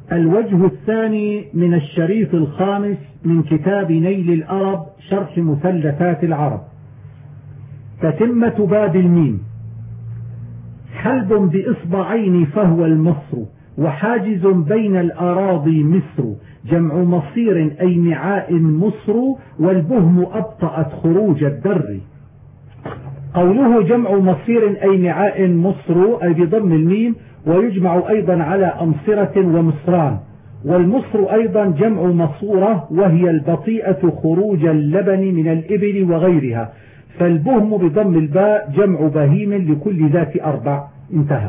الوجه الثاني من الشريط الخامس من كتاب نيل الأرب شرح مثلثات العرب. تتمة باب الميم. حلب بإصبعين فهو المصر، وحاجز بين الأراضي مصر، جمع مصير أي معاء مصر، والبهم أبطأت خروج الدر. قوله جمع مصير أي معاء مصر أي بضم الميم، ويجمع أيضا على أمصرة ومصران. والمصر أيضا جمع مصورة، وهي البطيئة خروج اللبن من الإبل وغيرها. فالبهم بضم الباء جمع بهيم لكل ذات أربع. انتهى.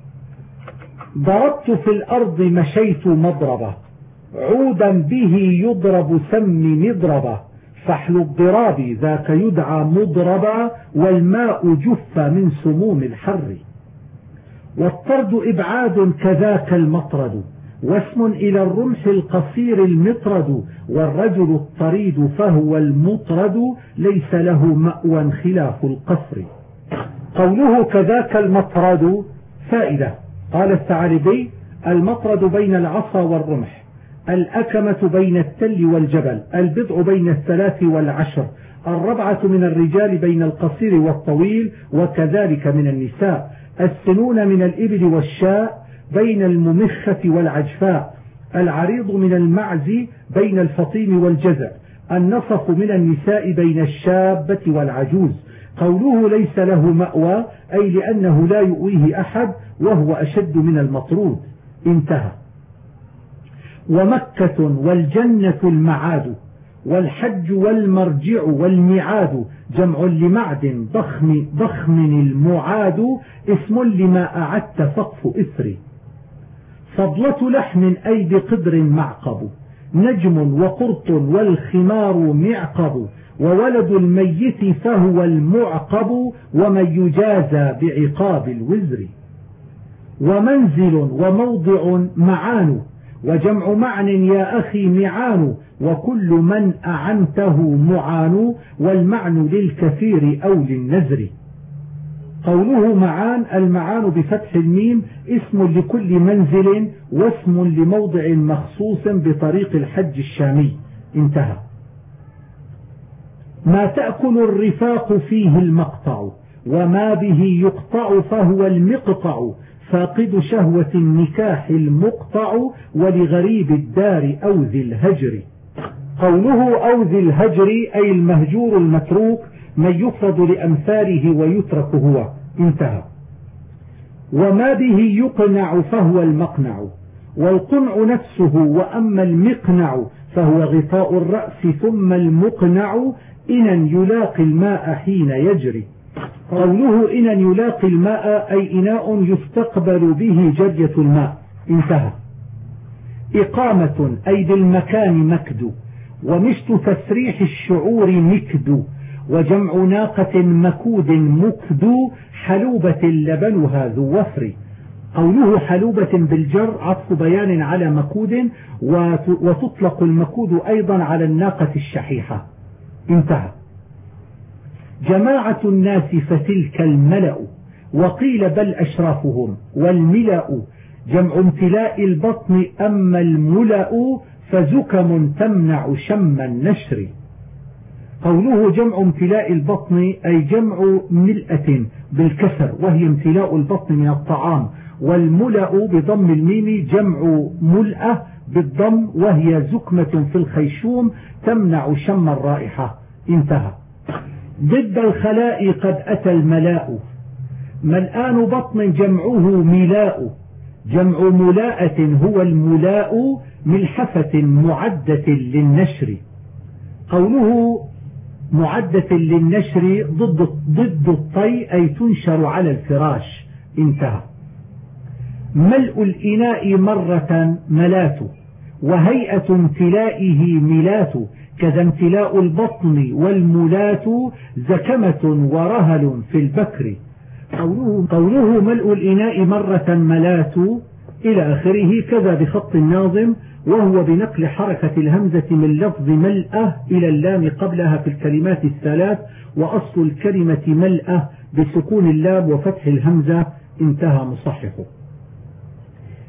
ضربت في الأرض مشيت مضربة، عودا به يضرب سم مضربة، فحل الضراب ذاك يدعى مضربا، والماء جف من سموم الحر. والطرد إبعاد كذاك المطرد، واسم إلى الرمح القصير المطرد، والرجل الطريد فهو المطرد، ليس له مأوى خلاف القصر. قوله كذاك المطرد فائدة. قال الثعالبي: المطرد بين العصا والرمح، الأكمة بين التل والجبل، البضع بين الثلاث والعشر، الربعة من الرجال بين القصير والطويل، وكذلك من النساء، السنون من الإبل والشاء بين الممخة والعجفاء، العريض من المعز بين الفطيم والجزع، النصف من النساء بين الشابة والعجوز. قوله ليس له مأوى أي لأنه لا يؤويه أحد، وهو أشد من المطرود. انتهى. ومكة والجنة المعاد، والحج والمرجع والميعاد، جمع لمعد ضخم المعاد، اسم لما أعدت سقف إثر. فضلة لحم أي بقدر معقب، نجم وقرط والخمار معقب، وولد الميت فهو المعقب، ومن يجازى بعقاب الوزر. ومنزل وموضع معان، وجمع معن يا أخي معان، وكل من أعنته معان، والمعن للكثير أو للنزر. قوله معان، المعان بفتح الميم اسم لكل منزل، واسم لموضع مخصوص بطريق الحج الشامي. انتهى. ما تأكل الرفاق فيه المقطع، وما به يقطع فهو المقطع، فاقد شهوة النكاح المقطع، ولغريب الدار أو ذي الهجر. قوله أو ذي الهجر أي المهجور المتروك، من يفرض لأمثاله ويترك هو. انتهى. وما به يقنع فهو المقنع، والقنع نفسه، وأما المقنع فهو غطاء الرأس، ثم المقنع إنا يلاقي الماء حين يجري. قوله إنا يلاقي الماء أي إناء يستقبل به جرية الماء. انتهى. إقامة أي بالمكان مكد، ومشت تسريح الشعور مكد، وجمع ناقة مكود مكد، حلوبة لبنها ذو وفر. قوله حلوبة بالجر عطف بيان على مكود، وتطلق المكود أيضا على الناقة الشحيحة. انتهى. جماعة الناس فتلك الملأ، وقيل بل أشرافهم. والملأ جمع امتلاء البطن، أما الملأ فزكم تمنع شم النشر. قوله جمع امتلاء البطن أي جمع ملأة بالكسر، وهي امتلاء البطن من الطعام. والملأ بضم الميم جمع ملأة بالضم، وهي زكمة في الخيشوم تمنع شم الرائحة. انتهى. ضد الخلاء قد أتى الملاء، ملآن بطن جمعه ملاء، جمع ملاءة هو الملاء، ملحفة معدة للنشر. قوله معدة للنشر ضد الطي أي تنشر على الفراش. انتهى. ملء الإناء مرة ملات، وهيئة امتلائه ملات، كذا امتلاء البطن والملات، زكمة ورهل في البكر. قوله ملء الإناء مرة ملات إلى آخره، كذا بخط الناظم، وهو بنقل حركة الهمزة من لفظ ملأة إلى اللام قبلها في الكلمات الثلاث، وأصل الكلمة ملأة بسكون اللام وفتح الهمزة. انتهى مصححه.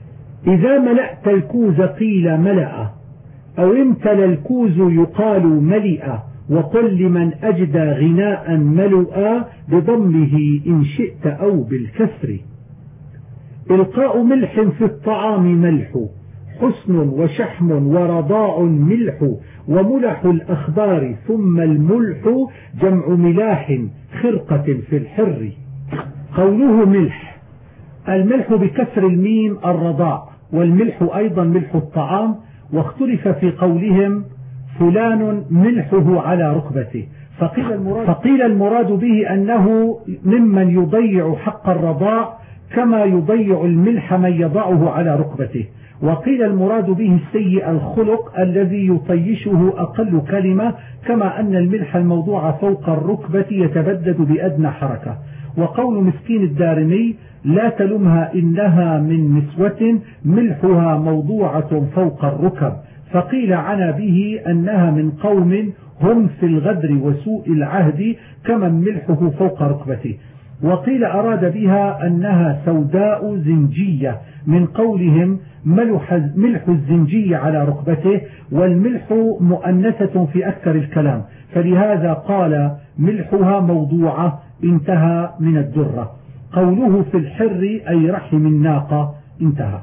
إذا ملأت الكوز قيل ملأ، أو امتلى الكوز يقال ملئ. وقل لمن أجدى غناء ملؤا بضمه إن شئت أو بالكسر. إلقاء ملح في الطعام ملح، حسن وشحم ورضاء ملح، وملح الأخبار ثم الملح جمع ملاح خرقة في الحر. قوله ملح، الملح بكسر الميم الرضاء، والملح أيضا ملح الطعام. واختلف في قولهم فلان ملحه على ركبته، فقيل المراد به أنه ممن يضيع حق الرضاع كما يضيع الملح من يضعه على ركبته. وقيل المراد به السيء الخلق الذي يطيشه أقل كلمة، كما أن الملح الموضوع فوق الركبة يتبدد بأدنى حركة. وقول مسكين الدارمي لا تلمها إنها من نسوة ملحها موضوعة فوق الركب، فقيل عنا به أنها من قوم هم في الغدر وسوء العهد كمن ملحه فوق ركبته. وقيل أراد بها أنها سوداء زنجية من قولهم ملح الزنجي على ركبته، والملح مؤنثة في أكثر الكلام، فلهذا قال ملحها موضوعة. انتهى من الدرة. قوله في الحر أي رحم الناقة. انتهى.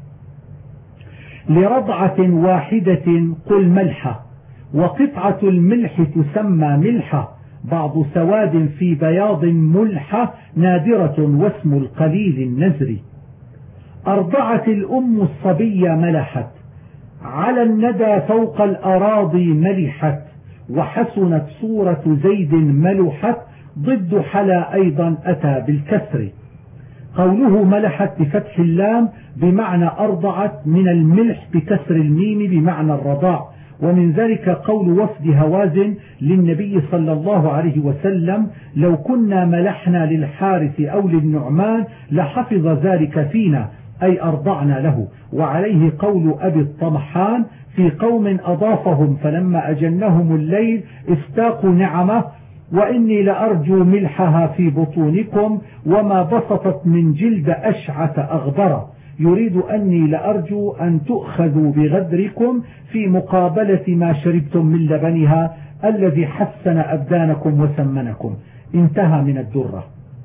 لرضعة واحدة قل ملحة، وقطعة الملح تسمى ملحة، بعض سواد في بياض ملحة نادرة واسم القليل النزري. أرضعت الأم الصبي ملحت، على الندى فوق الأراضي ملحت، وحسنت صورة زيد ملحت، ضد حلا أيضا أتى بالكسر. قوله ملحت بفتح اللام بمعنى أرضعت من الملح بكسر الميم بمعنى الرضاع. ومن ذلك قول وفد هوازن للنبي صلى الله عليه وسلم لو كنا ملحنا للحارث أو للنعمان لحفظ ذلك فينا، أي أرضعنا له. وعليه قول أبي الطمحان في قوم أضافهم فلما أجنهم الليل استاقوا نعمه، وإني لأرجو ملحها في بطونكم وما بسطت من جلد أشعث أغبر، يريد أني لأرجو أن تؤخذوا بغدركم في مقابلة ما شربتم من لبنها الذي حسن أبدانكم وسمنكم. انتهى من الدرة.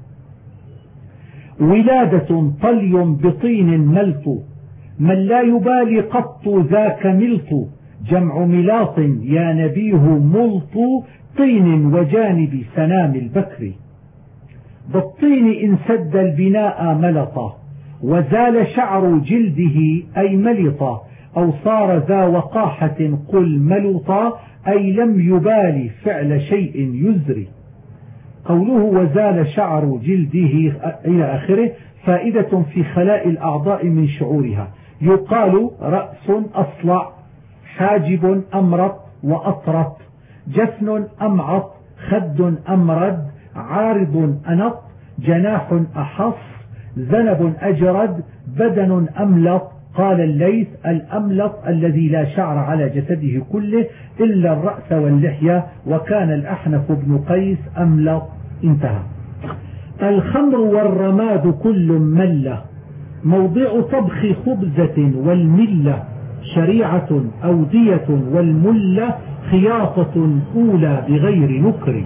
ولادة طلي بطين ملط، من لا يبالي قط ذاك ملط، جمع ملاط يا نبيه ملط، طين وجانب سنام البكر. بالطين إن سد البناء ملط، وزال شعر جلده أي ملط، أو صار ذا وقاحة قل ملط، أي لم يبالي فعل شيء يزري. قوله وزال شعر جلده إلى آخره فائدة في خلاء الأعضاء من شعورها. يقال رأس أصلع، حاجب أمرط وأطرط، جفن أمعط، خد أمرد، عارض أنط، جناح أحص، ذنب أجرد، بدن أملط. قال الليث الأملط الذي لا شعر على جسده كله إلا الرأس واللحية، وكان الأحنف بن قيس أملط. انتهى. الخمر والرماد كل ملة، موضع طبخ خبزة والملة، شريعة أودية والملة، خياطة أولى بغير نكر.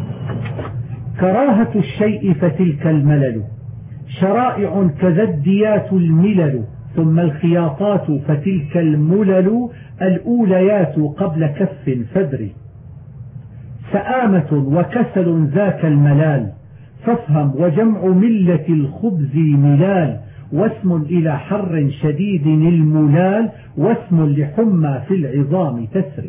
كراهة الشيء فتلك الملل، شرائع كذا الديات الملل، ثم الخياطات فتلك الملل، الأوليات قبل كف فدر. سآمة وكسل ذاك الملال، فافهم وجمع ملة الخبز ملال، واسم إلى حر شديد الملال، واسم لحمى في العظام تسري.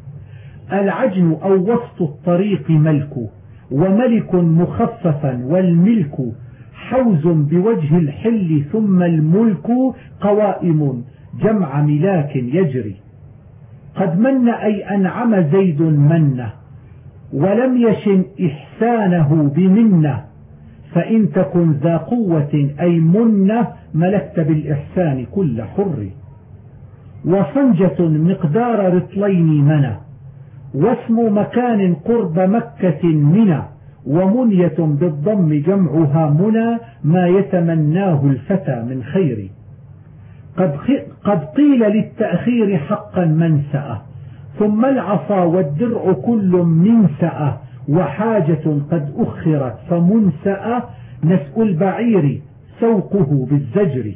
العجن أو وسط الطريق ملك، وملك مخففا والملك، حوز بوجه الحل ثم الملك، قوائم جمع ملاك يجري. قد من أي أنعم زيد منه، ولم يشن إحسانه بمنه، فإن تكن ذا قوة أي منه ملكت بالإحسان كل حر. وصنجة مقدار رطلين منى، واسم مكان قرب مكة منى، ومنية بالضم جمعها منى، ما يتمناه الفتى من خير. قد قيل للتأخير حقا منسأة، ثم العصا والدرع كل منسأة، وحاجة قد أخرت فمنسأة، نسء البعير سوقه بالزجر.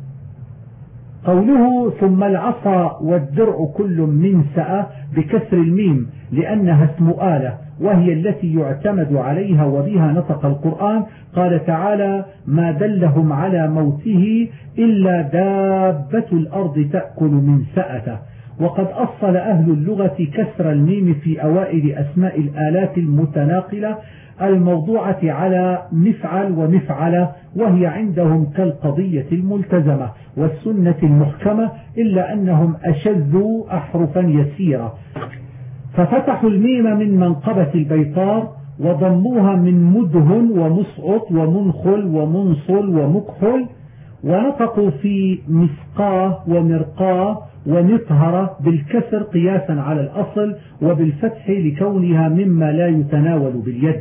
قوله ثم العصا والدرع كل منسأة بكسر الميم لأنها اسم آلة وهي التي يعتمد عليها وبها نطق القرآن. قال تعالى: ما دلهم على موته إلا دابة الأرض تأكل منسأته. وقد أصل أهل اللغة كسر الميم في أوائل أسماء الآلات المتناقلة الموضوعة على مفعل ومفعلة، وهي عندهم كالقضية الملتزمة والسنة المحكمة، إلا أنهم أشذوا أحرفا يسيرة، ففتحوا الميم من منقبة البيطار وضموها من مدهن ومسعط ومنخل ومنصل ومكحل، ونطقوا في مسقاه ومرقاه ونطهر بالكسر قياسا على الأصل، وبالفتح لكونها مما لا يتناول باليد.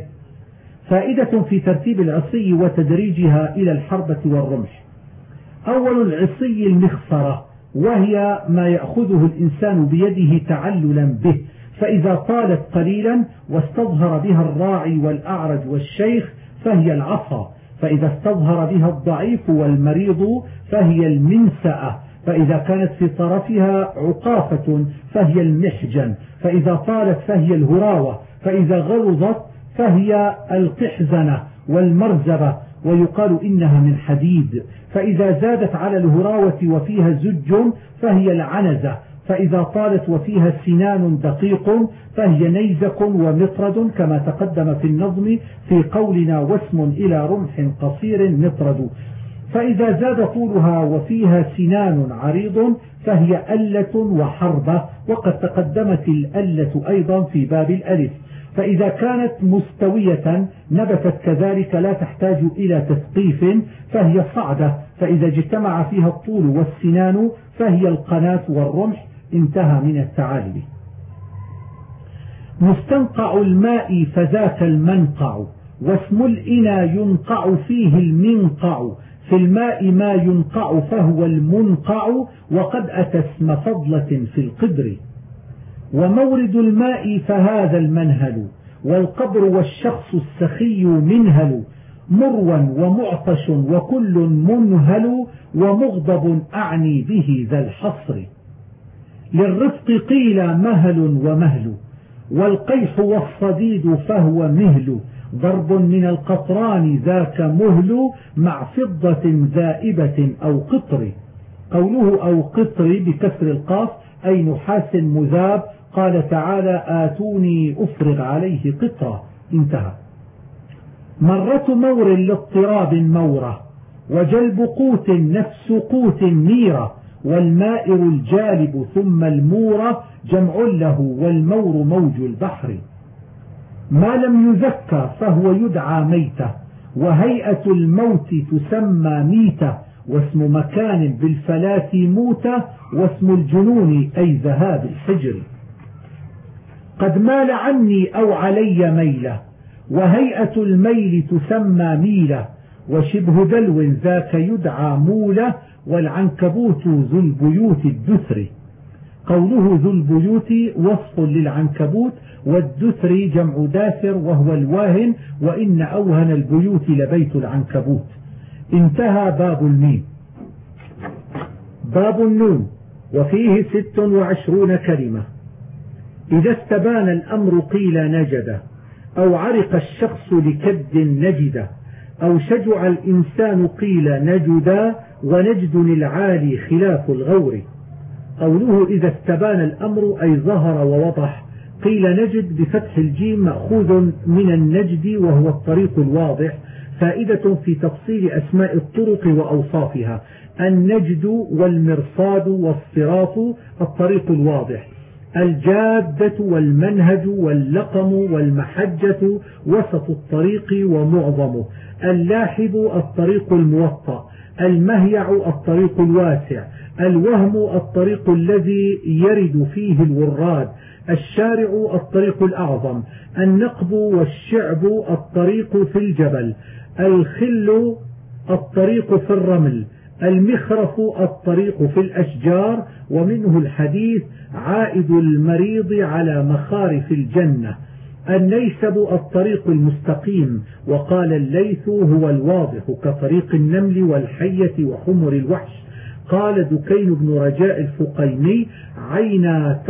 فائدة في ترتيب العصي وتدريجها إلى الحربة والرمح: أول العصي المخصرة، وهي ما يأخذه الإنسان بيده تعللا به، فإذا طالت قليلا واستظهر بها الراعي والأعرج والشيخ فهي العصا، فإذا استظهر بها الضعيف والمريض فهي المنسأة، فإذا كانت في طرفها عقافة فهي المحجن، فإذا طالت فهي الهراوة، فإذا غلظت فهي القحزنة والمرزبة، ويقال إنها من حديد، فإذا زادت على الهراوة وفيها زج فهي العنزة، فإذا طالت وفيها سنان دقيق فهي نيزك ومطرد، كما تقدم في النظم في قولنا: واسم إلى رمح قصير مطرد. فإذا زاد طولها وفيها سنان عريض فهي ألة وحربة، وقد تقدمت الألة أيضا في باب الألف. فإذا كانت مستوية نبتت كذلك لا تحتاج إلى تثقيف فهي صعدة، فإذا اجتمع فيها الطول والسنان فهي القناة والرمح. انتهى من الثعالب. مستنقع الماء فذاك المنقع، واسم الإنى ينقع فيه المنقع، في الماء ما ينقع فهو المنقع، وقد أتى اسم فضلة في القدر. ومورد الماء فهذا المنهل، والقبر والشخص السخي منهل، مروا ومعطش وكل منهل، ومغضب أعني به ذا الحصر. للرفق قيل مهل ومهل، والقيح والصديد فهو مهل، ضرب من القطران ذاك مهل، مع فضة ذائبة أو قطر. قوله أو قطر بكسر القاف أي نحاس مذاب. قال تعالى: آتوني أفرغ عليه قطرة. انتهى. مرة مور لاضطراب مورة، وجلب قوت نفس قوت ميرة، والمائر الجالب ثم المورة جمع له، والمور موج البحر. ما لم يذكى فهو يدعى ميتة، وهيئة الموت تسمى ميتة، واسم مكان بالفلاة موتة، واسم الجنون أي ذهاب الحجر. قد مال عني أو علي ميلة، وهيئة الميل تسمى ميلة، وشبه دلو ذاك يدعى مولة، والعنكبوت ذو البيوت الدثر. قوله ذو البيوت وصف للعنكبوت، والدثر جمع داثر وهو الواهن، وإن أوهن البيوت لبيت العنكبوت. انتهى باب الميم. باب النون، وفيه 26 كلمة. إذا استبان الأمر قيل نجد، أو عرق الشخص لكد نجد، أو شجع الإنسان قيل نجدا، ونجد العالي خلاف الغور. قوله إذا استبان الأمر أي ظهر ووضح، قيل نجد بفتح الجيم مأخوذ من النجد وهو الطريق الواضح. فائدة في تفصيل أسماء الطرق وأوصافها: النجد والمرصاد والصراط الطريق الواضح، الجادة والمنهج واللقم والمحجة وسط الطريق ومعظمه، اللاحب الطريق الموطأ، المهيع الطريق الواسع، الوهم الطريق الذي يرد فيه الوراد، الشارع الطريق الأعظم، النقب والشعب الطريق في الجبل، الخل الطريق في الرمل، المخرف الطريق في الأشجار، ومنه الحديث عائد المريض على مخارف الجنة. النيسب الطريق المستقيم، وقال الليث هو الواضح كطريق النمل والحية وحمر الوحش. قال دكين بن رجاء الفقيمي عينا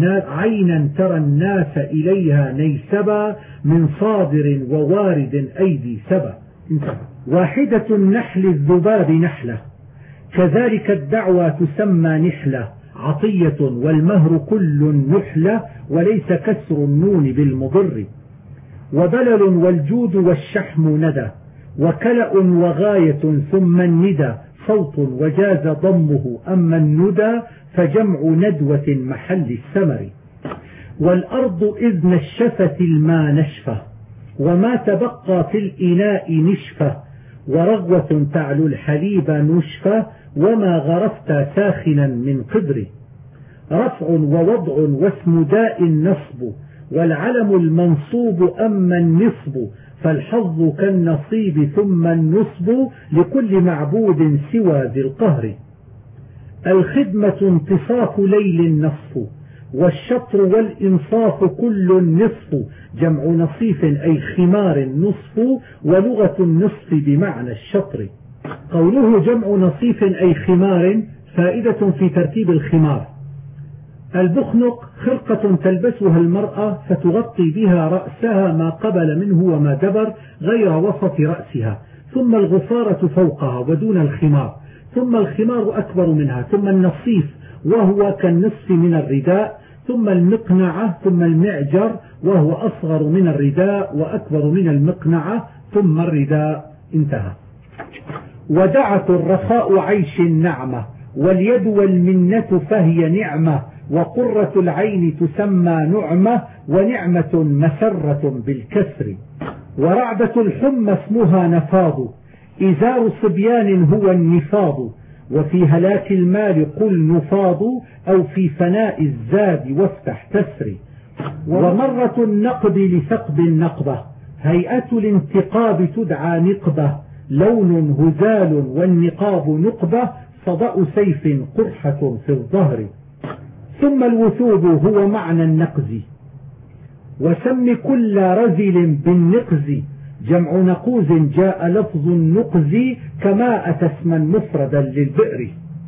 ترى الناس إليها نيسبا من صادر ووارد أيدي سبا. واحدة النحل الذباب نحلة، كذلك الدعوة تسمى نحلة عطية، والمهر كل نحلة وليس كسر النون بالمضر. وبلل والجود والشحم ندى، وكلأ وغاية ثم الندى صوت وجاز ضمه، أما الندى فجمع ندوة محل الثمر. والأرض إذ نشفت الماء نشفة، وما تبقى في الإناء نشفة، ورغوة تعلو الحليب نشفة، وما غرفت ساخنا من قدر. رفع ووضع واسم داء النصب، والعلم المنصوب أما النصب، فالحظ كالنصيب ثم النصب لكل معبود سوى ذي القهر. الخدمة انتصاف ليل النصف، والشطر والإنصاف كل نصف، جمع نصيف أي خمار نصف، ولغة النصف بمعنى الشطر. قوله جمع نصيف أي خمار فائدة في ترتيب الخمار. البخنق خرقة تلبسها المرأة فتغطي بها رأسها ما قبل منه وما دبر غير وسط رأسها، ثم الغفارة فوقها ودون الخمار، ثم الخمار أكبر منها، ثم النصيف وهو كالنصف من الرداء، ثم المقنعة، ثم المعجر وهو أصغر من الرداء وأكبر من المقنعة، ثم الرداء. انتهى. ودعة الرخاء عيش النعمة، واليد والمنة فهي نعمة، وقرة العين تسمى نعمة، ونعمة مسرة بالكسر. ورعبة الحمى اسمها نفاض، إزار صبيان هو النفاض، وفي هلاك المال قل نفاض، أو في فناء الزاد وافتح تسري. ومرة النقد لثقب النقبة، هيئة الانتقاب تدعى نقبة، لون هزال والنقاب نقبة، صدأ سيف قرحة في الظهر. ثم الوثوب هو معنى النقز، وسم كل رزل بالنقز، جمع نقوز جاء لفظ النقز، كما أتى اسما مفردا للبئر.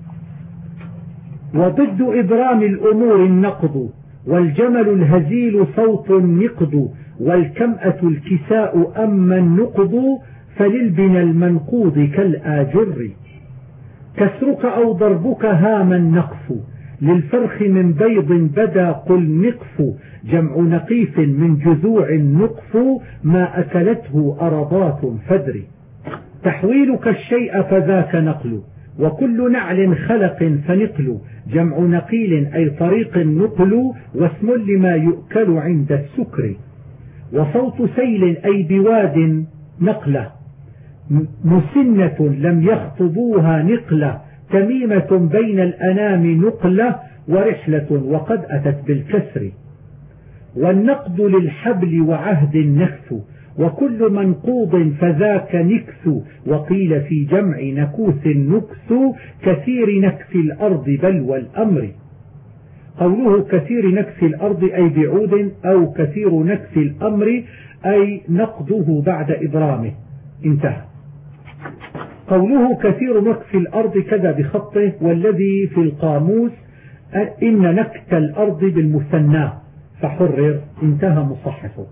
وضد إبرام الأمور النقض، والجمل الهزيل صوت النقض، والكمأة الكساء أما النقض، فللبن المنقوض كالآجر. كسرك أو ضربك هاما نقف، للفرخ من بيض بدا قل نقف، جمع نقيف من جذوع نقف، ما أكلته أرضات فدر. تحويلك الشيء فذاك نقل، وكل نعل خلق فنقل، جمع نقيل أي طريق نقل، واسم لما يؤكل عند السكر. وصوت سيل أي بواد نقلة، مسنة لم يخطبوها نقلة، تميمة بين الأنام نقلة، ورحلة وقد أتت بالكسر. والنقد للحبل وعهد النكث، وكل منقوض فذاك نكث، وقيل في جمع نكوث نكث، كثير نكث الأرض بل والأمر. قوله كثير نكث الأرض أي بعود، أو كثير نكث الأمر أي نقضه بعد إبرامه. انتهى. قوله كثير نكث الأرض كذا بخطه، والذي في القاموس إن نكت الأرض بالمثنى فحرر. انتهى مصحفه.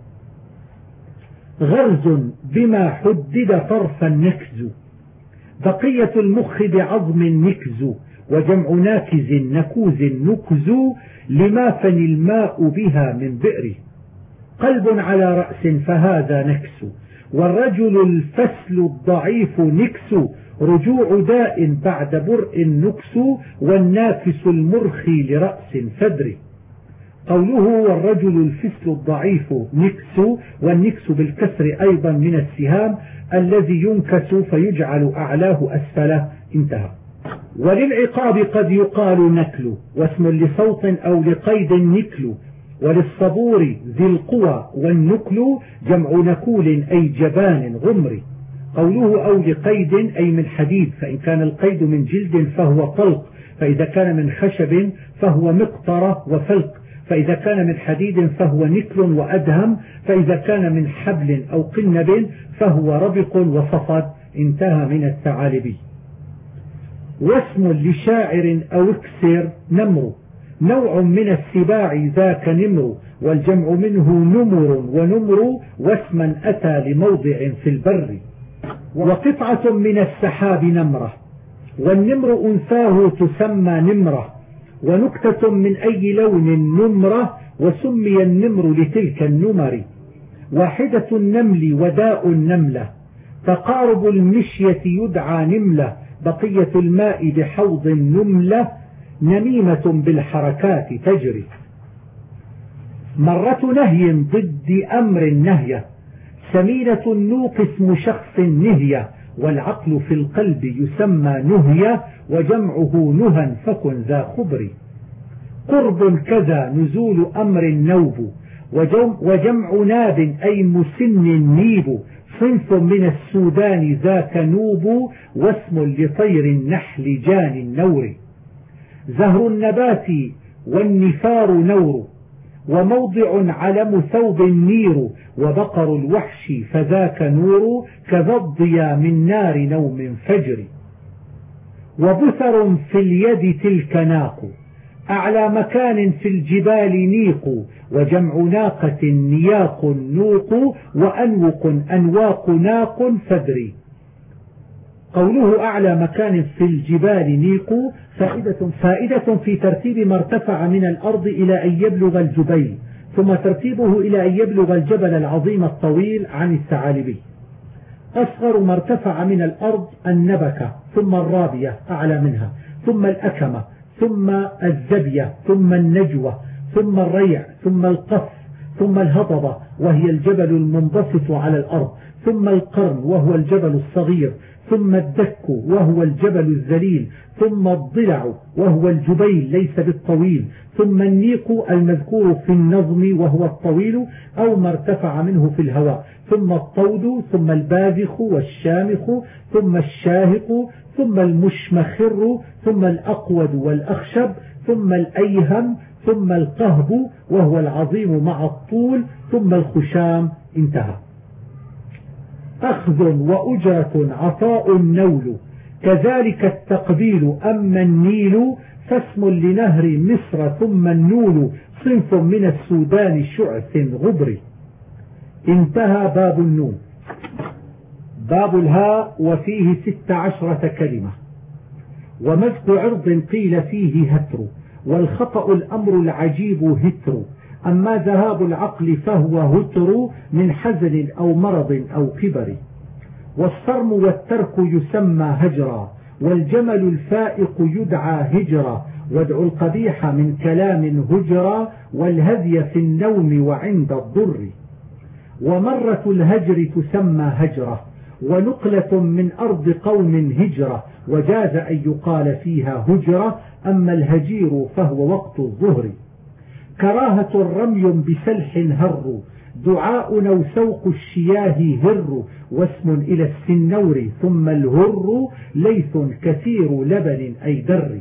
غرز بما حدد طرفا نكز، بقية المخ بعظم نكز، وجمع ناكز نكوز نكز، لما فني الماء بها من بئر. قلب على رأس فهذا نكس، والرجل الفسل الضعيف نكس، رجوع داء بعد برء نكس، والنافس المرخي لرأس فدر. قوله والرجل الفسل الضعيف نكس، والنكس بالكسر أيضا من السهام الذي ينكس فيجعل أعلاه أسفله. انتهى. وللعقاب قد يقال نكل، واسم لصوت أو لقيد نكل. وللصبور ذي القوى والنكل، جمع نكول أي جبان غمر. قوله أو لقيد أي من حديد، فإن كان القيد من جلد فهو طلق، فإذا كان من خشب فهو مقطرة وفلق، فإذا كان من حديد فهو نكل وأدهم، فإذا كان من حبل أو قنب فهو ربق وصفد. انتهى من الثعالبي. واسم لشاعر أو اكسر نمر، نوع من السباع ذاك نمر، والجمع منه نمر ونمر، واسما أتى لموضع في البر. وقطعة من السحاب نمرة، والنمر أنثاه تسمى نمرة، ونكتة من أي لون نمرة، وسمي النمر لتلك النمر. واحدة النمل وداء النملة، تقارب المشية يدعى نملة، بقية الماء بحوض نملة، نميمة بالحركات تجري. مرة نهي ضد أمر نهية، سمينة النوق اسم شخص نهية، والعقل في القلب يسمى نهية، وجمعه نهى فكن ذا خبر. قرب كذا نزول أمر نوب، وجمع ناب أي مسن نيب، صنف من السودان ذاك نوب، واسم لطير النحل جان النور. زهر النبات والنفار نور، وموضع علم ثوب نير، وبقر الوحش فذاك نور، كذا الضيا من نار نوم فجر. وبثر في اليد تلك ناق، أعلى مكان في الجبال نيق، وجمع ناقة نياق نوق، وأنوق أنواق ناق فدري. قوله أعلى مكان في الجبال نيق فائدة في ترتيب ما ارتفع من الأرض إلى أن يبلغ الجبيل، ثم ترتيبه إلى أن يبلغ الجبل العظيم الطويل عن الثعالبي. أصغر ما ارتفع من الأرض النبكة، ثم الرابية أعلى منها، ثم الأكمة، ثم الزبية، ثم النجوة، ثم الريع، ثم القف، ثم الهضبة وهي الجبل المنبسط على الأرض، ثم القرن وهو الجبل الصغير، ثم الدك وهو الجبل الذليل، ثم الضلع وهو الجبيل ليس بالطويل، ثم النيق المذكور في النظم وهو الطويل أو ما ارتفع منه في الهواء، ثم الطود، ثم الباذخ والشامخ، ثم الشاهق، ثم المشمخر، ثم الأقود والأخشب، ثم الأيهم، ثم القهب وهو العظيم مع الطول، ثم الخشام. انتهى. أخذ وأجرة عطاء النول، كذلك التقبيل أما النيل، فاسم لنهر مصر، ثم النول صنف من السودان شعث غبر. انتهى باب النون. باب الهاء وفيه 16 كلمة. ومزق عرض قيل فيه هتر، والخطأ الأمر العجيب هتر، أما ذهاب العقل فهو هتر من حزن أو مرض أو كبر. والصرم والترك يسمى هجرا، والجمل الفائق يدعى هجرا، وادعو القبيح من كلام هجرا، والهذي في النوم وعند الضر. ومرة الهجر تسمى هجرة، ونقلة من أرض قوم هجرة، وجاز أن يقال فيها هجرة، أما الهجير فهو وقت الظهر. كراهة الرمي بسلح هر، دعاء أو سوق الشياه هر، واسم إلى السنور، ثم الهر ليث كثير لبن أي در.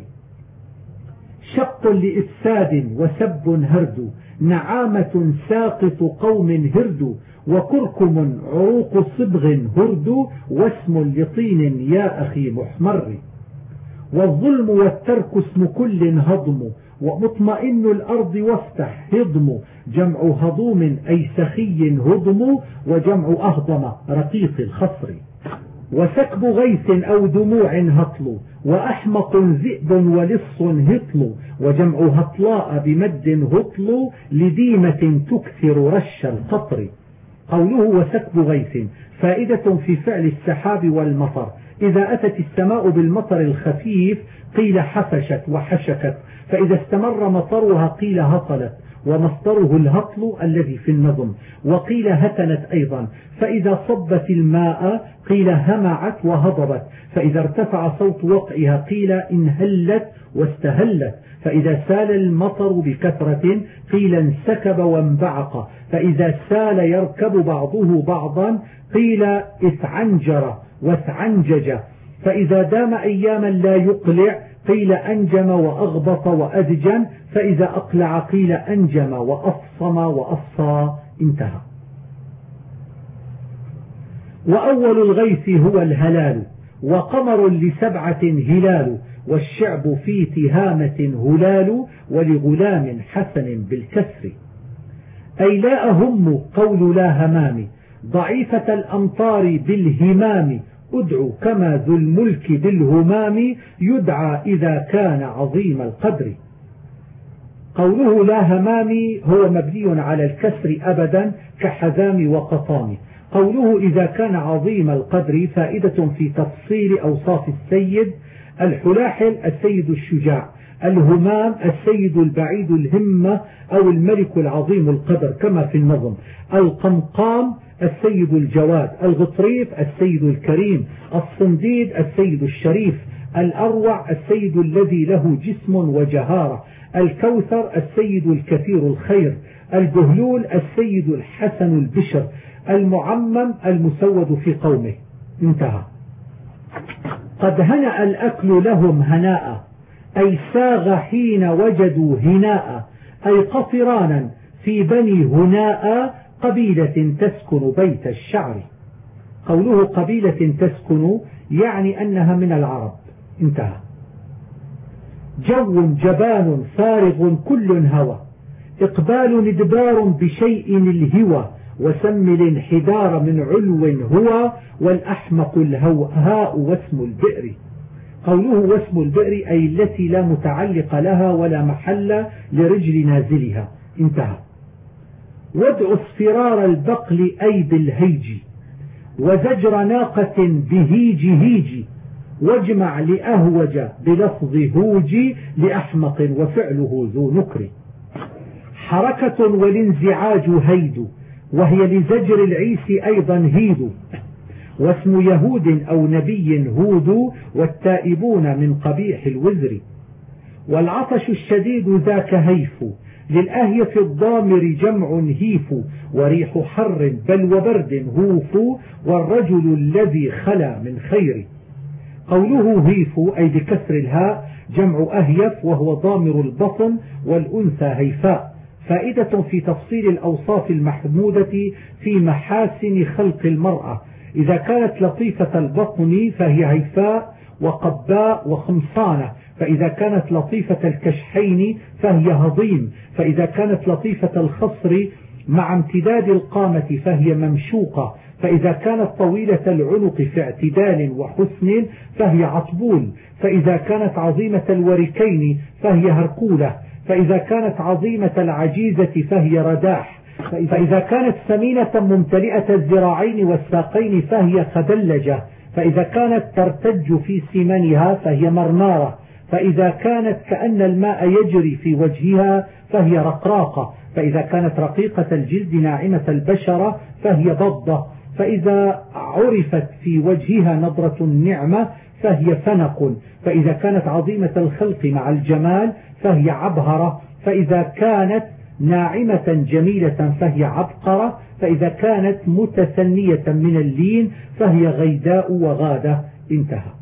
شق لإفساد وسب هرد، نعامة ساقط قوم هرد، وكركم عروق صبغ هرد، واسم لطين يا أخي محمر. والظلم والترك اسم كل هضم، ومطمئن الأرض وافتح هضم، جمع هضوم أي سخي هضم، وجمع أهضم رقيق الخصر. وسكب غيث أو دموع هطل، وأحمق ذئب ولص هطل، وجمع هطلاء بمد هطل، لديمة تكثر رش القطر. قوله وسكب غيث فائدة في فعل السحاب والمطر. إذا أتت السماء بالمطر الخفيف قيل حفشت وحشكت، فإذا استمر مطرها قيل هطلت، ومصدره الهطل الذي في النظم، وقيل هتنت أيضا. فإذا صبت الماء قيل همعت وهضبت، فإذا ارتفع صوت وقعها قيل انهلت واستهلت، فإذا سال المطر بكثرة قيل انسكب وانبعق، فإذا سال يركب بعضه بعضا قيل اتعنجر واتعنجج، فإذا دام أياما لا يقلع قيل أنجم وأغبط وأدجن، فإذا أقلع قيل أنجم وأفصم وأفصى. انتهى. وأول الغيث هو الهلال، وقمر ل7 هلال، والشعب في تهامة هلال، ولغلام حسن بالكسر. أي لا أهم قول لا همام، ضعيفة الأمطار بالهمام، أدعو كما ذو الملك بالهمام، يدعى إذا كان عظيم القدر. قوله لا همام هو مبني على الكسر أبدا كحزام وقطام. قوله إذا كان عظيم القدر فائدة في تفصيل أوصاف السيد. الحلاحل السيد الشجاع، الهمام السيد البعيد الهمة أو الملك العظيم القدر كما في النظم. القمقام السيد الجواد، الغطريف السيد الكريم، الصنديد السيد الشريف، الأروع السيد الذي له جسم وجهارة، الكوثر السيد الكثير الخير، البهلول السيد الحسن البشر، المعمم المسود في قومه. انتهى. قد هنأ الأكل لهم هناء، أي ساغ حين وجدوا هناء، أي قطرانا في بني هناء قبيلة تسكن بيت الشعر. قوله قبيلة تسكن يعني أنها من العرب. انتهى. جو جبان فارغ كل هوى، إقبال ندبار بشيء الهوى، وسم الانحدار من علو هو، والأحمق الهوهاء واسم البئر. قوله واسم البئر أي التي لا متعلق لها ولا محل لرجل نازلها. انتهى. وادع اصفرار البقل أي بالهيج، وزجر ناقة بهيج هيج، واجمع لأهوج بلفظ هوج، لأحمق وفعله ذو نكر. حركة والانزعاج هيد، وهي لزجر العيس أيضا هيد، واسم يهود أو نبي هود، والتائبون من قبيح الوزر. والعطش الشديد ذاك هيف، للأهيف الضامر جمع هيف، وريح حر بل وبرد هوف، والرجل الذي خلا من خير. قوله هيف أي بكسر الهاء جمع أهيف وهو ضامر البطن، والأنثى هيفاء. فائدة في تفصيل الأوصاف المحمودة في محاسن خلق المرأة. إذا كانت لطيفة البطن فهي هيفاء وقباء وخمصانة، فإذا كانت لطيفة الكشحين فهي هضيم، فإذا كانت لطيفة الخصر مع امتداد القامة فهي ممشوقة، فإذا كانت طويلة العنق في اعتدال وحسن فهي عطبول، فإذا كانت عظيمة الوركين فهي هرقولة، فإذا كانت عظيمة العجيزة فهي رداح، فإذا كانت سمينة ممتلئة الذراعين والساقين فهي خدلجة، فإذا كانت ترتج في سمنها فهي مرنارة، فإذا كانت كأن الماء يجري في وجهها فهي رقراقة، فإذا كانت رقيقة الجلد ناعمة البشرة فهي ضضة، فإذا عرفت في وجهها نظرة النعمة فهي فنق، فإذا كانت عظيمة الخلق مع الجمال فهي عبهرة، فإذا كانت ناعمة جميلة فهي عبقرة، فإذا كانت متثنية من اللين فهي غيداء وغادة. انتهى.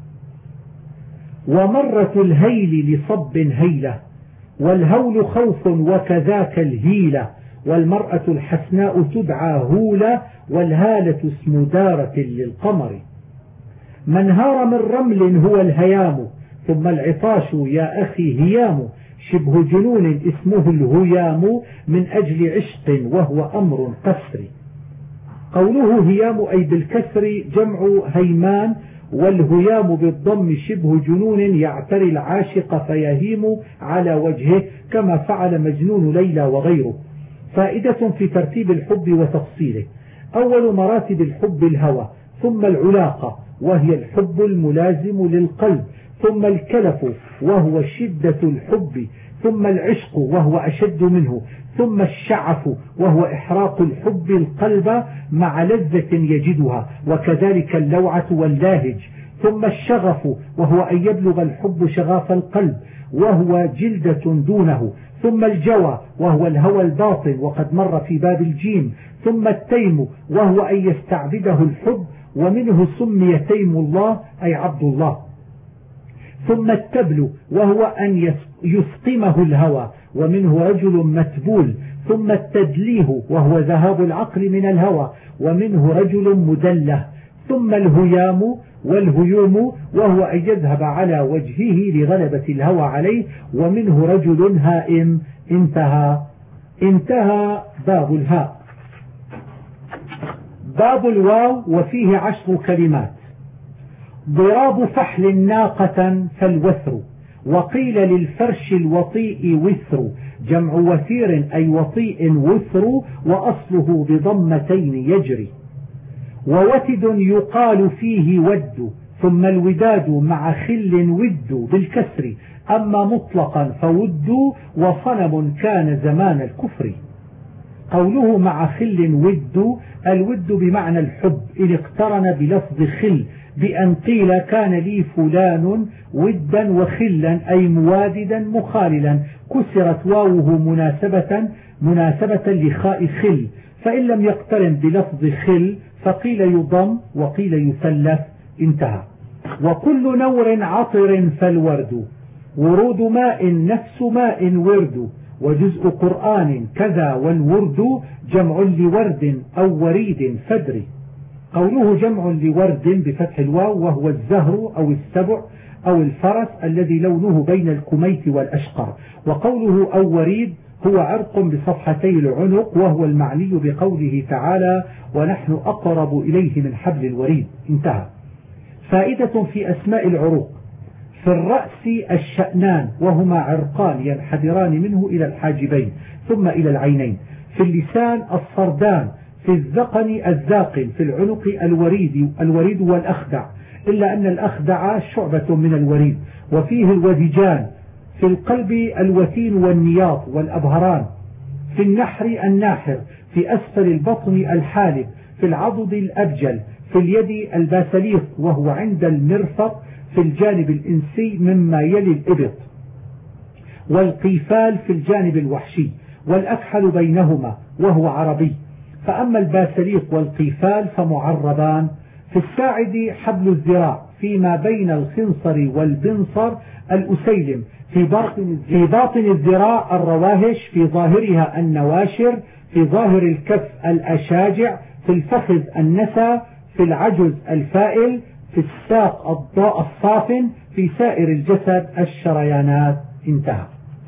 ومرة الهيل لصب هيلة، والهول خوف وكذاك الهيلة، والمرأة الحسناء تدعى هولة، والهالة اسم دارة للقمر. من هار من رمل هو الهيام، ثم العطاش يا أخي هيام، شبه جنون اسمه الهيام، من أجل عشق وهو أمر قسري. قوله هيام أي بالكسر جمع هيمان، والهيام بالضم شبه جنون يعتري العاشق فيهيم على وجهه، كما فعل مجنون ليلى وغيره. فائدة في ترتيب الحب وتفصيله. أول مراتب الحب الهوى، ثم العلاقة وهي الحب الملازم للقلب، ثم الكلف وهو شدة الحب، ثم العشق وهو أشد منه، ثم الشعف وهو إحراق الحب القلب مع لذة يجدها، وكذلك اللوعة واللاهج، ثم الشغف وهو أن يبلغ الحب شغاف القلب وهو جلدة دونه، ثم الجوى وهو الهوى الباطن وقد مر في باب الجيم، ثم التيم وهو أن يستعبده الحب ومنه سمي تيم الله أي عبد الله، ثم التبل وهو أن يسقمه الهوى ومنه رجل متبول، ثم التدليه وهو ذهاب العقل من الهوى ومنه رجل مدله، ثم الهيام والهيوم وهو أن يذهب على وجهه لغلبة الهوى عليه ومنه رجل هائم. انتهى باب الهاء. باب الواو وفيه 10 كلمات. ضراب فحل ناقة فالوثر، وقيل للفرش الوطيء وثر، جمع وثير أي وطيء وثر، وأصله بضمتين يجري. ووتد يقال فيه ود، ثم الوداد مع خل ود بالكسر، أما مطلقا فود وصنم كان زمان الكفر. قوله مع خل ود، الود بمعنى الحب إن اقترن بلفظ خل، بأن قيل كان لي فلان ودا وخلا أي مواددا مخاللا، كسرت واوه مناسبة لخاء خل، فإن لم يقترن بلفظ خل فقيل يضم وقيل يثلث. انتهى. وكل نور عطر فالورد، ورود ماء نفس ماء ورد، وجزء قرآن كذا والورد، جمع لورد أو وريد فدري. قوله جمع لورد بفتح الواو وهو الزهر أو السبع أو الفرس الذي لونه بين الكميت والأشقر. وقوله أو وريد هو عرق بصفحتي العنق، وهو المعني بقوله تعالى ونحن أقرب إليه من حبل الوريد. انتهى. فائدة في أسماء العروق. في الرأس الشأنان وهما عرقان ينحدران منه إلى الحاجبين ثم إلى العينين. في اللسان الصردان، في الذقن الذاقن، في العنق الوريد والأخدع، إلا أن الأخدع شعبة من الوريد. وفيه الودجان، في القلب الوتين والنياط والأبهران، في النحر الناحر، في أسفل البطن الحالب، في العضد الأبجل، في اليد الباسليق وهو عند المرفق في الجانب الإنسي مما يلي الإبط، والقيفال في الجانب الوحشي، والأكحل بينهما وهو عربي. فأما الباسليق والقيفال فمعربان. في الساعد حبل الذراع فيما بين الخنصر والبنصر الأسيلم، في باطن الذراع الرواهش، في ظاهرها النواشر، في ظاهر الكف الأشاجع، في الفخذ النسا، في العجز الفائل، في الساق الضاء الصافن، في سائر الجسد الشريانات. انتهى.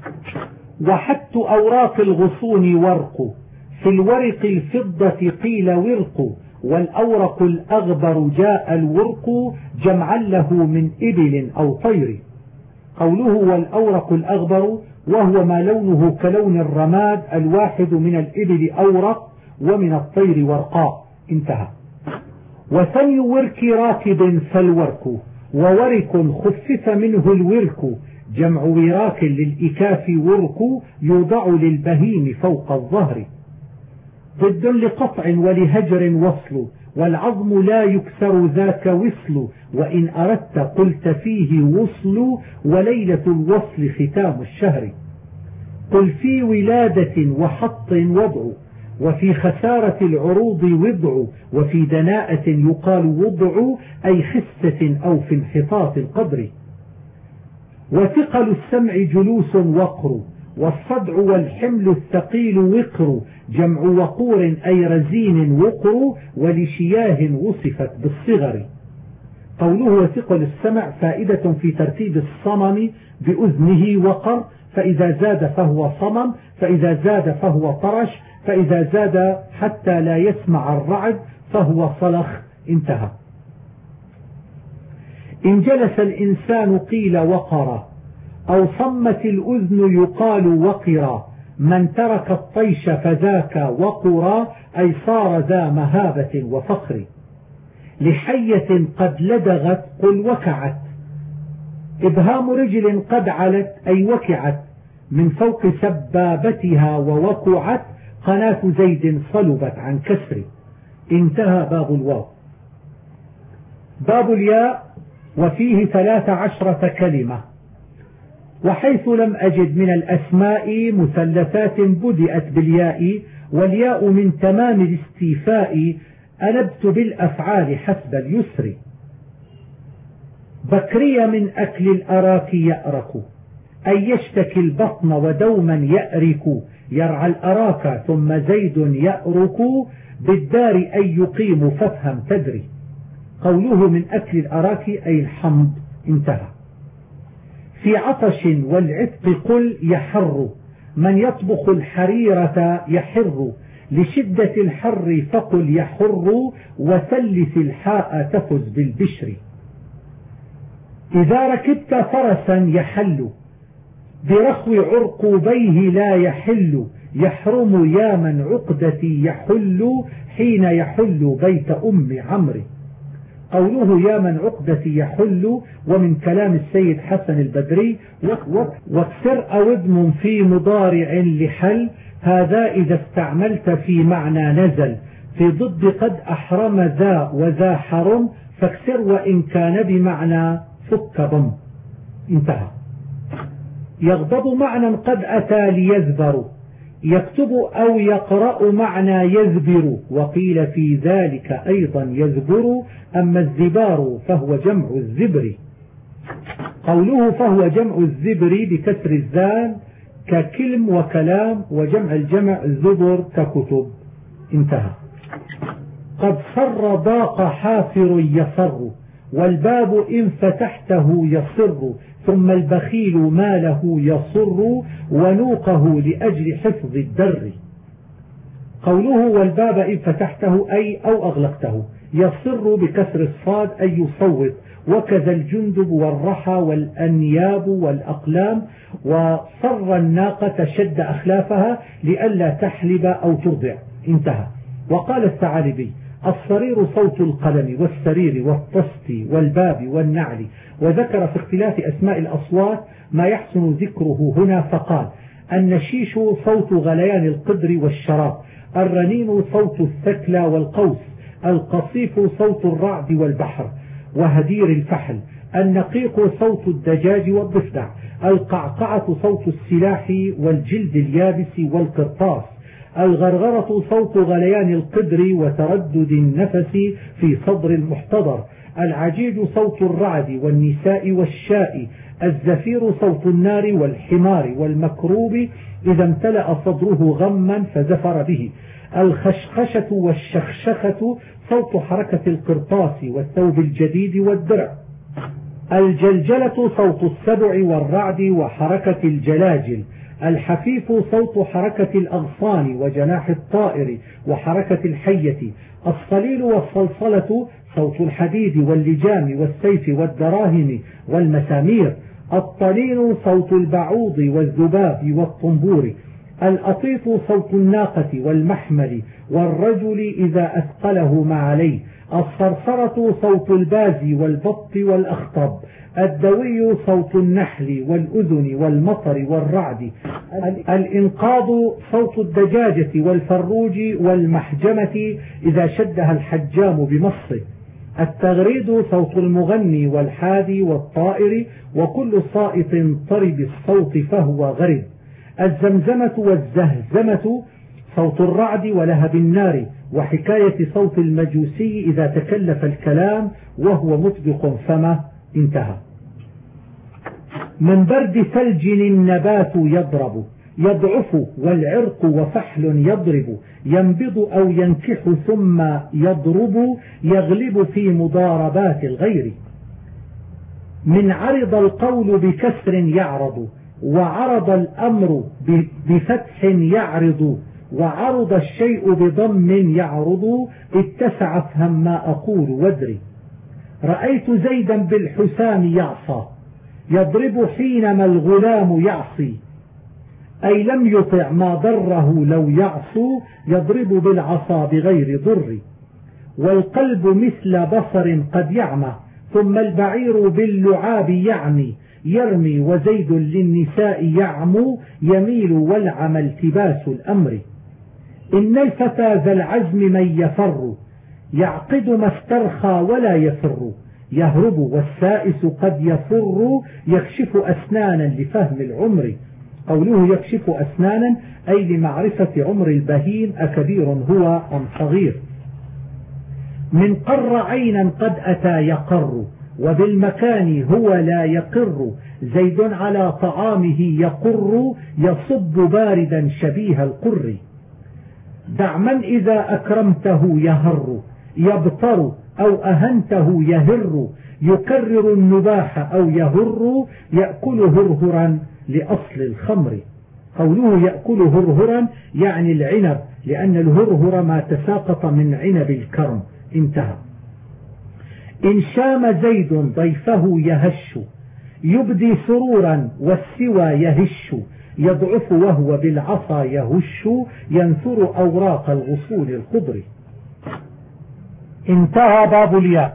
وحت أوراق الغصون ورق، في الورق الفضة قيل ورق، والأورق الأغبر جاء الورق، جمعا له من إبل أو طير. قوله والأورق الأغبر وهو ما لونه كلون الرماد الواحد، من الإبل أورق ومن الطير ورقاء. انتهى. وثني ورك راكب فالورك، وورك خفف منه الورك، جمع وراك للإكاف ورك، يوضع للبهيم فوق الظهر. ضد لقطع ولهجر وصل، والعظم لا يكسر ذاك وصل، وإن أردت قلت فيه وصل، وليلة الوصل ختام الشهر. قل في ولادة وحط وضع، وفي خسارة العروض وضع، وفي دناءة يقال وضع أي خسة أو في انحطاط القدر. وثقل السمع جلوس وقر، والصدع والحمل الثقيل وقر، جمع وقور أي رزين وقر، ولشياه وصفت بالصغر. قوله وثقل السمع فائدة في ترتيب الصمم بأذنه وقر، فإذا زاد فهو صمم، فإذا زاد فهو طرش، فإذا زاد حتى لا يسمع الرعد فهو صلخ. انتهى. إن جلس الإنسان قيل وقر، أو صمت الأذن يقال وقرا، من ترك الطيش فذاك وقرا، أي صار ذا مهابة وفخر. لحية قد لدغت قل وكعت، إبهام رجل قد علت أي وكعت، من فوق سبابتها ووقعت، قناة زيد صلبت عن كسر. انتهى باب الواو. باب الياء وفيه 13 كلمة. وحيث لم أجد من الأسماء مثلثات بدأت بالياء والياء من تمام الاستيفاء أنبت بالأفعال حسب اليسر. بكري من أكل الأراك يأرك أي يشتكي البطن ودوما يأرك يرعى الأراك ثم زيد يأرك بالدار أي يقيم فافهم تدري. قوله من أكل الأراك أي الحمض. انتهى. في عطش والعتق قل يحر من يطبخ الحريرة يحر لشدة الحر فقل يحر وثلث الحاء تفز بالبشر. إذا ركبت فرسا يحل برخو عرقوبيه لا يحل يحرم يا من عقدتي يحل حين يحل بيت أم عمرو. قوله يا من عقدتي يحل ومن كلام السيد حسن البدري واكسر أو اضم في مضارع لحل هذا إذا استعملت في معنى نزل في ضد قد أحرم ذا وذا حرم فاكسر وإن كان بمعنى فك ضم. انتهى. يغضب معنى قد أتى ليزبر يكتب أو يقرأ معنى يزبر وقيل في ذلك أيضا يزبر أما الزبار فهو جمع الزبر. قوله فهو جمع الزبر بكسر الزال ككلم وكلام وجمع الجمع الزبر ككتب. انتهى. قد فر ضاق حافر يفر والباب إن فتحته يصر ثم البخيل ماله يصر ونوقه لأجل حفظ الدر. قوله والباب إن فتحته أي أو أغلقته يصر بكسر الصاد أي يصوت وكذا الجندب والرحى والأنياب والأقلام وصر الناقة شد أخلافها لئلا تحلب أو ترضع. انتهى. وقال الثعالبي الصرير صوت القلم والسرير والطست والباب والنعل وذكر في اختلاف أسماء الأصوات ما يحسن ذكره هنا فقال النشيش صوت غليان القدر والشراب الرنين صوت الثكلى والقوس القصيف صوت الرعد والبحر وهدير الفحل النقيق صوت الدجاج والضفدع القعقعة صوت السلاح والجلد اليابس والقرطاس الغرغرة صوت غليان القدر وتردد النفس في صدر المحتضر العجيج صوت الرعد والنساء والشاء الزفير صوت النار والحمار والمكروب إذا امتلأ صدره غما فزفر به الخشخشة والشخشخة صوت حركة القرطاس والثوب الجديد والدرع الجلجلة صوت السبع والرعد وحركة الجلاجل الحفيف صوت حركة الأغصان وجناح الطائر وحركة الحية الصليل والصلصلة صوت الحديد واللجام والسيف والدراهم والمسامير الطلين صوت البعوض والذباب والطنبور الأطيط صوت الناقة والمحمل والرجل إذا أثقله ما عليه الصرصرة صوت الباز والبط والأخطب الدوي صوت النحل والأذن والمطر والرعد الإنقاض صوت الدجاجة والفروج والمحجمة إذا شدها الحجام بمصه التغريد صوت المغني والحادي والطائر وكل صائط طرب الصوت فهو غرد الزمزمة والزهزمة صوت الرعد ولهب النار وحكاية صوت المجوسي إذا تكلف الكلام وهو مطبق فمه. انتهى. من برد ثلج النبات يضرب يضعف والعرق وفحل يضرب ينبض أو ينكح ثم يضرب يغلب في مضاربات الغير. من عرض القول بكسر يعرض وعرض الأمر بفتح يعرض وعرض الشيء بضم يعرض اتسع افهم ما أقول وادري. رأيت زيدا بالحسام يعصى يضرب حينما الغلام يعصي أي لم يطع ما ضره لو يعصو يضرب بالعصا بغير ضر. والقلب مثل بصر قد يعمى ثم البعير باللعاب يعمي يرمي وزيد للنساء يعمو يميل والعمى التباس الأمر. إن الفتى ذا العزم من يفر يعقد ما استرخى ولا يفر يهرب، والسائس قد يفر يكشف أسنانا لفهم العمر. قوله يكشف أسنانا أي لمعرفة عمر البهيم أكبير هو أم صغير. من قر عينا قد أتى يقر، وبالمكان هو لا يقر. زيد على طعامه يقر، يصب باردا شبيه القر. دع من إذا أكرمته يهر، يبطر أو أهنته يهر. يكرر النباح أو يهر، يأكل هرهرا لأصل الخمر. قوله يأكل هرهرا يعني العنب، لأن الهرهر ما تساقط من عنب الكرم. انتهى. إن شام زيد ضيفه يهش، يبدي سرورا والسوى يهش. يضعف وهو بالعصا يهش، ينثر أوراق الغصون الخضر. انتهى باب الياء.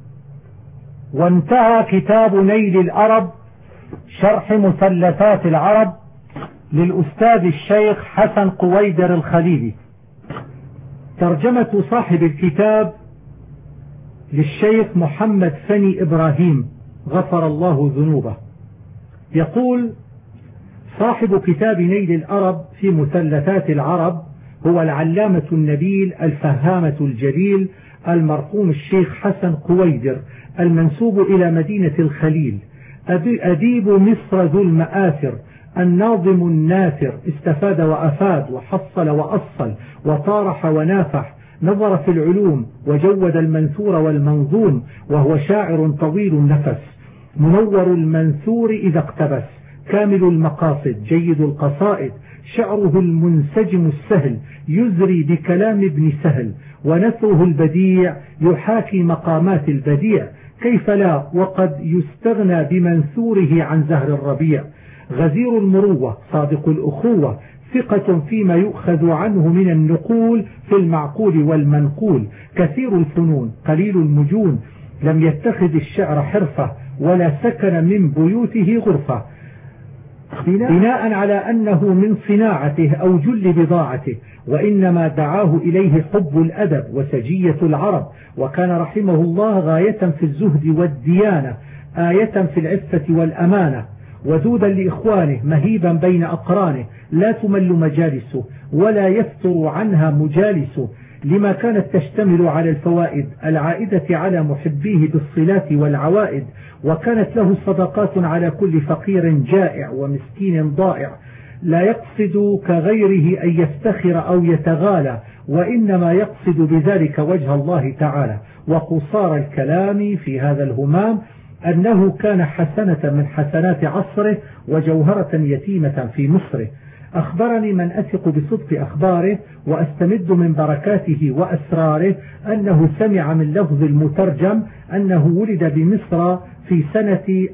وانتهى كتاب نيل الأرب شرح مثلثات العرب للأستاذ الشيخ حسن قويدر الخليلي. ترجمة صاحب الكتاب للشيخ محمد ثني إبراهيم غفر الله ذنوبه. يقول صاحب كتاب نيل الأرب في مثلثات العرب هو العلامة النبيل الفهامة الجليل المرحوم الشيخ حسن قويدر المنسوب إلى مدينة الخليل، أديب مصر ذو المآثر، الناظم الناثر، استفاد وأفاد وحصل وأصل وطارح ونافح، نظر في العلوم وجود المنثور والمنظوم، وهو شاعر طويل النفس منور المنثور إذا اقتبس، كامل المقاصد جيد القصائد، شعره المنسجم السهل يزري بكلام ابن سهل، ونثره البديع يحاكي مقامات البديع، كيف لا وقد يستغنى بمنثوره عن زهر الربيع. غزير المروة صادق الأخوة، ثقة فيما يؤخذ عنه من النقول في المعقول والمنقول، كثير الفنون قليل المجون، لم يتخذ الشعر حرفة ولا سكن من بيوته غرفة، بناء على أنه من صناعته أو جل بضاعته، وإنما دعاه إليه حب الأدب وسجية العرب، وكان رحمه الله غاية في الزهد والديانة، آية في العفة والأمانة، ودودا لإخوانه، مهيبا بين أقرانه، لا تمل مجالسه ولا يفتر عنها مجالسه، لما كانت تشتمل على الفوائد العائدة على محبيه بالصلات والعوائد، وكانت له صدقات على كل فقير جائع ومسكين ضائع، لا يقصد كغيره أن يفتخر أو يتغالى، وإنما يقصد بذلك وجه الله تعالى. وقصار الكلام في هذا الهمام أنه كان حسنة من حسنات عصره وجوهرة يتيمة في مصره. أخبرني من أثق بصدق أخباره وأستمد من بركاته وأسراره أنه سمع من لفظ المترجم أنه ولد بمصر في سنة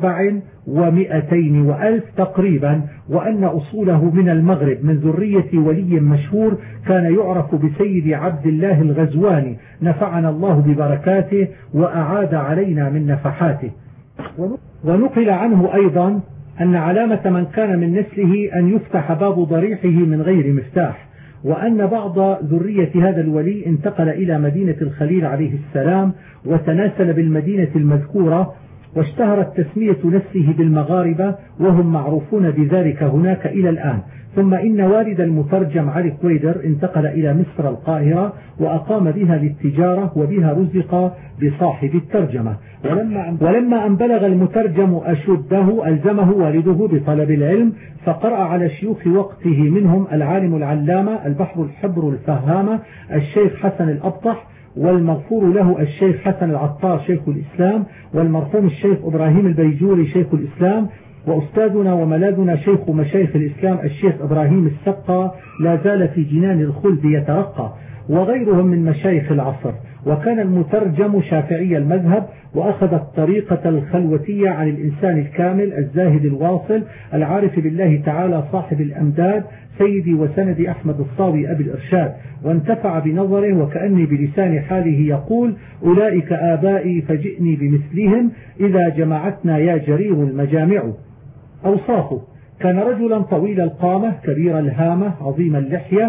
400 تقريبا، وأن أصوله من المغرب من ذرية ولي مشهور كان يعرف بسيد عبد الله الغزواني، نفعنا الله ببركاته وأعاد علينا من نفحاته. ونقل عنه أيضا أن علامة من كان من نسله أن يفتح باب ضريحه من غير مفتاح، وأن بعض ذرية هذا الولي انتقل إلى مدينة الخليل عليه السلام وتناسل بالمدينة المذكورة، واشتهرت تسمية نفسه بالمغاربة وهم معروفون بذلك هناك إلى الآن. ثم إن والد المترجم علي قويدر انتقل إلى مصر القاهرة وأقام بها للتجارة، وبها رزق بصاحب الترجمة. ولما أن بلغ المترجم أشده ألزمه والده بطلب العلم، فقرأ على شيوخ وقته منهم العالم العلامة البحر الحبر الفهامة الشيخ حسن الأبطح، والمغفور له الشيخ حسن العطار شيخ الإسلام، والمرحوم الشيخ إبراهيم البيجوري شيخ الإسلام، وأستاذنا وملاذنا شيخ مشايخ الإسلام الشيخ إبراهيم السقا لا زال في جنان الخلد يترقى، وغيرهم من مشايخ العصر. وكان المترجم شافعي المذهب، وأخذ الطريقة الخلوتية عن الإنسان الكامل الزاهد الواصل العارف بالله تعالى صاحب الأمداد سيدي وسندي أحمد الصاوي أبي الإرشاد، وانتفع بنظره، وكأني بلسان حاله يقول: أولئك آبائي فجئني بمثلهم إذا جمعتنا يا جرير المجامع. أوصافه: كان رجلا طويل القامة كبير الهامة عظيم اللحية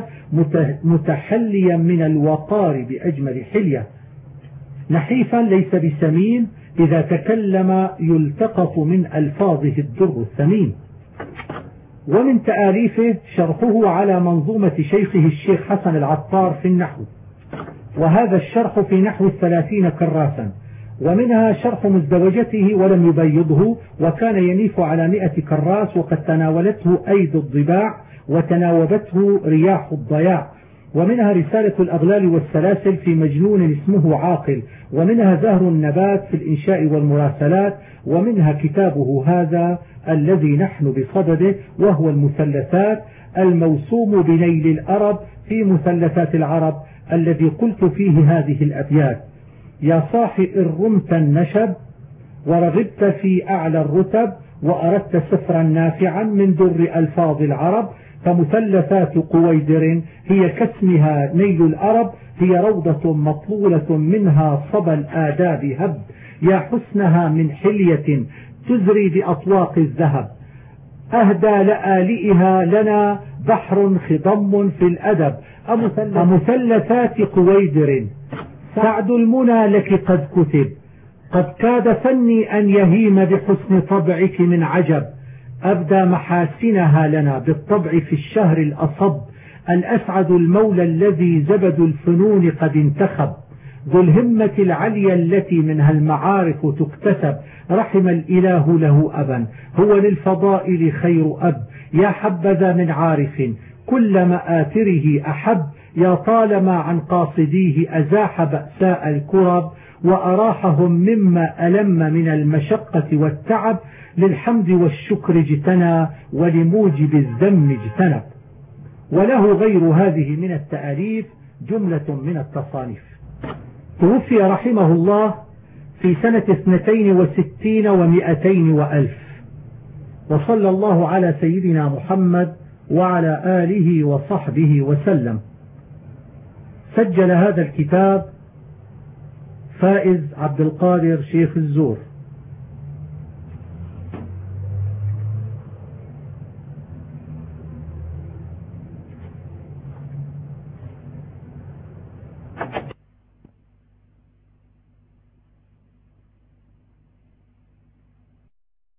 متحليا من الوقار بأجمل حلية، نحيفا ليس بسمين إذا تكلم يلتقط من ألفاظه الدر الثمين. ومن تآليفه شرحه على منظومة شيخه الشيخ حسن العطار في النحو، وهذا الشرح في نحو 30 كراسا، ومنها شرح مزدوجته ولم يبيضه، وكان ينيف على 100 كراس، وقد تناولته أيدي الضباع وتناوبته رياح الضياع. ومنها رسالة الأغلال والسلاسل في مجنون اسمه عاقل، ومنها زهر النبات في الإنشاء والمراسلات، ومنها كتابه هذا الذي نحن بصدده، وهو المثلثات الموسوم بنيل الأرب في مثلثات العرب، الذي قلت فيه هذه الأبيات: يا صاحي إن رمت النشب ورغبت في أعلى الرتب، وأردت سفرا نافعا من در ألفاظ العرب، فمثلثات قويدر هي كاسمها نيل الأرب، هي روضة مطلولة منها صبا الآداب هب، يا حسنها من حلية تزري بأطواق الذهب، أهدى لآلئها لنا بحر خضم في الأدب. أمثلثات قويدر سعد المنى لك قد كتب، قد كاد فني أن يهيم بحسن طبعك من عجب، أبدى محاسنها لنا بالطبع في الشهر الأصب، الأسعد المولى الذي زبد الفنون قد انتخب، ذو الهمة العليا التي منها المعارف تكتسب، رحم الإله له أبا هو للفضائل خير أب، يا حبذا من عارف كل مآثره أحب، يا طالما عن قاصديه أزاح بأساء الكرب، وأراحهم مما ألم من المشقة والتعب، للحمد والشكر اجتنى ولموجب الذم اجتنب. وله غير هذه من التأليف جملة من التصانيف. توفي رحمه الله في سنة 62 و200 وألف، وصلى الله على سيدنا محمد وعلى آله وصحبه وسلم. سجل هذا الكتاب فائز عبد القادر شيخ الزور.